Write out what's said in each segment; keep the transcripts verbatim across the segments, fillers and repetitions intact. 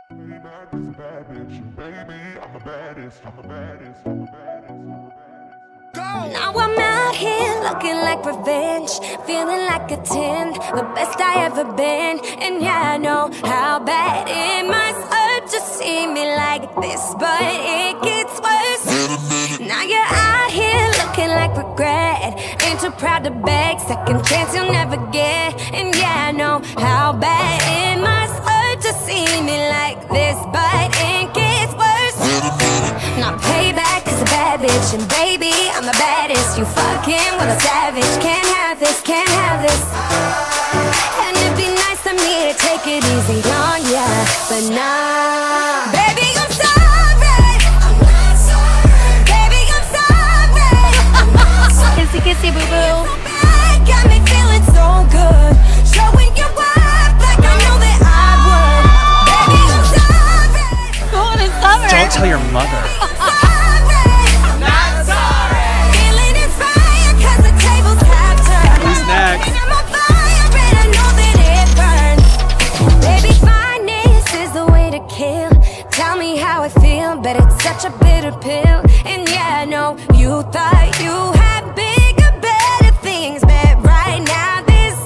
Maybach is a bad bitch, baby, I'm the baddest, I'm the baddest, I'm the baddest, I'm the baddest. Go! Now I'm out here looking like revenge, feeling like a ten, the best I ever been. And yeah, I know how bad it must hurt to see me like this, but it gets worse. Now you're out here looking like regret, ain't too proud to beg, second chance you'll never get. And yeah, I know how bad it must hurt to see me like this, but it gets worse. Now payback is a bad bitch, and baby, I'm the baddest. You fucking with a savage, can't have this, can't have this. And it'd be nice of me to take it easy on ya, but nah. Baby, I'm sorry, I'm not sorry. Baby, I'm sorry, I'm not sorry. Kissy kissy boo boo. So bad, got me feeling so good, showing you up like I know that I would. Baby, I'm sorry. Going in summer. Don't tell your mother. I'm not sorry. Feeling inspired 'cause the tables have turned. Who's next? And I'm on fire and I know that it burns. Baby, fineness is the way to kill. Tell me how I feel, but it's such a bitter pill. And yeah, I know you thought you had bigger, better things, but right now this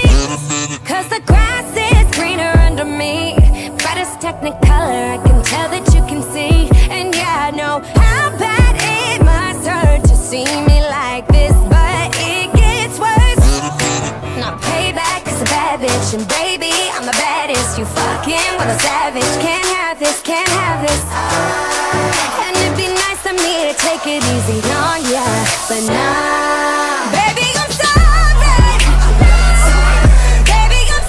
is 'cause the grass is greener under me. Brightest technicolor, I can tell that you can see. And yeah, I know how bad it must hurt to see me like this, but it gets worse. Now payback is a bad bitch, and baby, I'm the baddest. You fucking with a savage, can't have this, can't have this. And it'd be nice of me to take it easy on ya, but nah. Baby, I'm sorry, I'm not sorry. Baby, I'm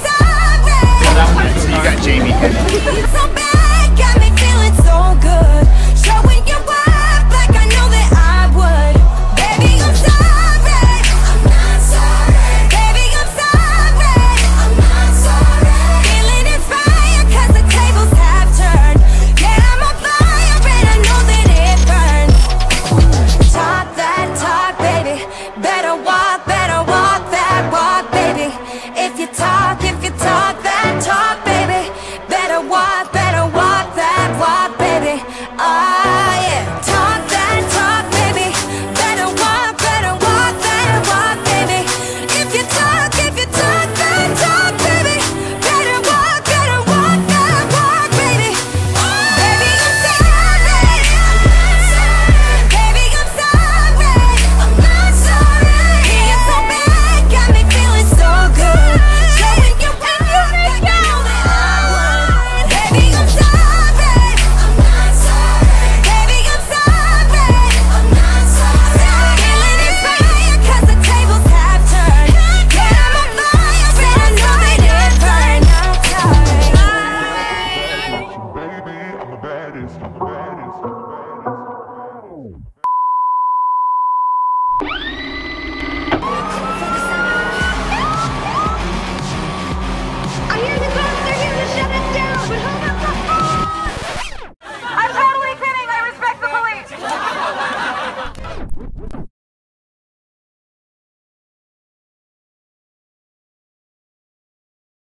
sorry. You got Jamie. It's so bad, got me feeling so good, showing you up like I know that I would. Baby, I'm sorry, I'm not sorry. Baby, I'm sorry, I'm not sorry. Feeling inspired 'cause the tables have turned. Yeah, I'm on fire and I know that it burns. Talk that talk, baby, better walk, better walk that walk, baby. If you talk, if you talk that talk, baby, better walk, better walk that walk, baby. Ah, yeah. Talk that talk, baby. Better walk, better walk that walk, baby. If you talk, if you talk that talk, baby, better walk, better walk that walk, baby. Baby, I'm sorry, I'm not sorry. Baby, I'm sorry, I'm not sorry. It's so bad, got me feeling so good, showing you up like I know that I would. Baby, I'm sorry, I'm not sorry. Baby, I'm sorry, I'm not sorry. Feeling inspired 'cause the tables have turned. Yeah, I'm on fire and I know that it burns. Baby, I'm the baddest, I'm the baddest, I'm the baddest.